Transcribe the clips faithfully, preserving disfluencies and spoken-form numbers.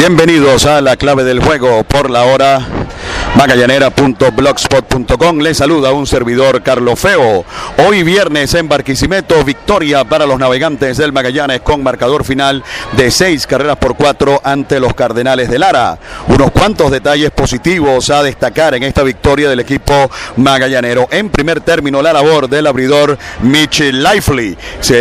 Bienvenidos a la clave del juego por la hora magallanera punto blogspot punto com. Les saluda un servidor, Carlos Feo. Hoy viernes en Barquisimeto, victoria para los navegantes del Magallanes con marcador final de seis carreras por cuatro ante los Cardenales de Lara. Unos cuantos detalles positivos a destacar en esta victoria del equipo magallanero. En primer término, la labor del abridor Mitch Lively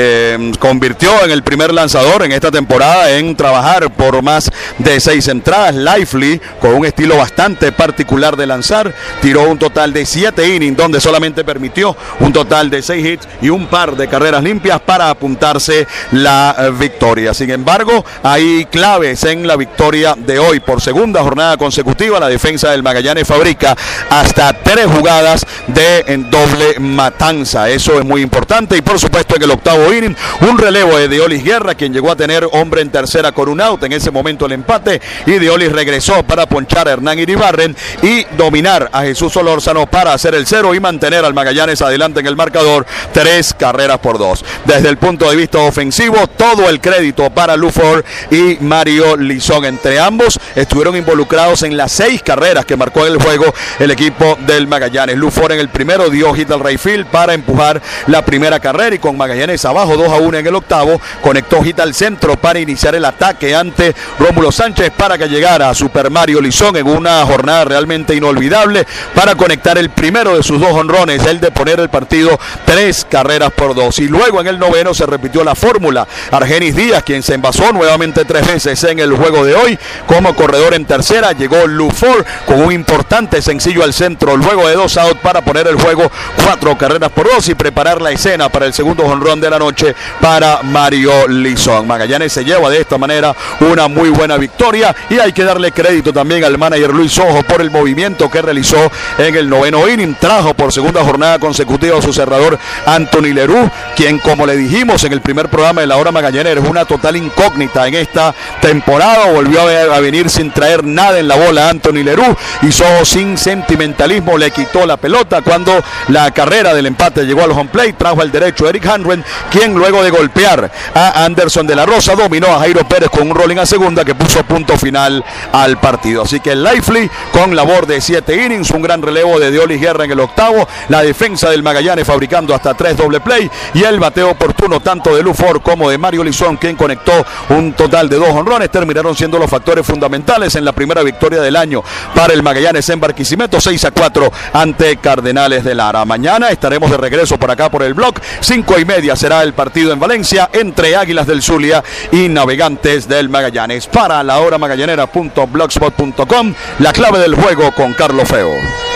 se convirtió en el primer lanzador en esta temporada en trabajar por más de seis entradas. Lively, con un estilo bastante particular de lanzar, tiró un total de siete innings donde solamente permitió un total de seis hits y un par de carreras limpias para apuntarse la uh, victoria. Sin embargo, hay claves en la victoria de hoy. Por segunda jornada consecutiva, la defensa del Magallanes fabrica hasta tres jugadas de en doble matanza. Eso es muy importante. Y por supuesto, en el octavo inning, un relevo de Deolis Guerra, quien llegó a tener hombre en tercera con un out. En ese momento el empate, y Deolis regresó para ponchar a Hernán Iribarren y dominar a Jesús Solórzano para hacer el cero y mantener al Magallanes adelante en el marcador, tres carreras por dos. Desde el punto de vista ofensivo, todo el crédito para Luford y Mario Lizón. Entre ambos estuvieron involucrados en las seis carreras que marcó en el juego el equipo del Magallanes. Luford en el primero dio hit al right field para empujar la primera carrera, y con Magallanes abajo dos a uno en el octavo, conectó hit al centro para iniciar el ataque ante Rómulo Sánchez para que llegara a Super Mario Lizón en una jornada realmente inolvidable para conectar el primero de sus dos jonrones, el de poner el partido tres carreras por dos. Y luego en el noveno se repitió la fórmula. Argenis Díaz, quien se envasó nuevamente tres veces en el juego de hoy como corredor en tercera, llegó Luford con un importante sencillo al centro luego de dos outs para poner el juego cuatro carreras por dos y preparar la escena para el segundo jonrón de la noche para Mario Lizón. Magallanes se lleva de esta manera una muy buena victoria, y hay que darle crédito también al manager Luis Ojo por el movimiento que realizó en el noveno inning. Trajo por segunda jornada consecutiva a su cerrador Anthony Leroux, quien, como le dijimos en el primer programa de la hora magallanera, es una total incógnita en esta temporada. Volvió a venir sin traer nada en la bola Anthony Leroux, hizo sin sentimentalismo, le quitó la pelota cuando la carrera del empate llegó al home plate. Trajo al derecho Eric Hanren, quien luego de golpear a Anderson de la Rosa dominó a Jairo Pérez con un rolling a segunda que puso punto final al partido. Así que Lively con labor de siete innings, un gran relevo de Deolis Guerra en el octavo, la defensa del Magallanes fabricando hasta tres doble play, y el bateo oportuno tanto de Luford como de Mario Lizón, quien conectó un total de dos jonrones, terminaron siendo los factores fundamentales en la primera victoria del año para el Magallanes en Barquisimeto, seis a cuatro ante Cardenales de Lara. Mañana estaremos de regreso por acá por el blog, cinco y media será el partido en Valencia entre Águilas del Zulia y Navegantes del Magallanes. Para la hora magallanera punto blogspot punto com, la clave del juego con Carlos Feo.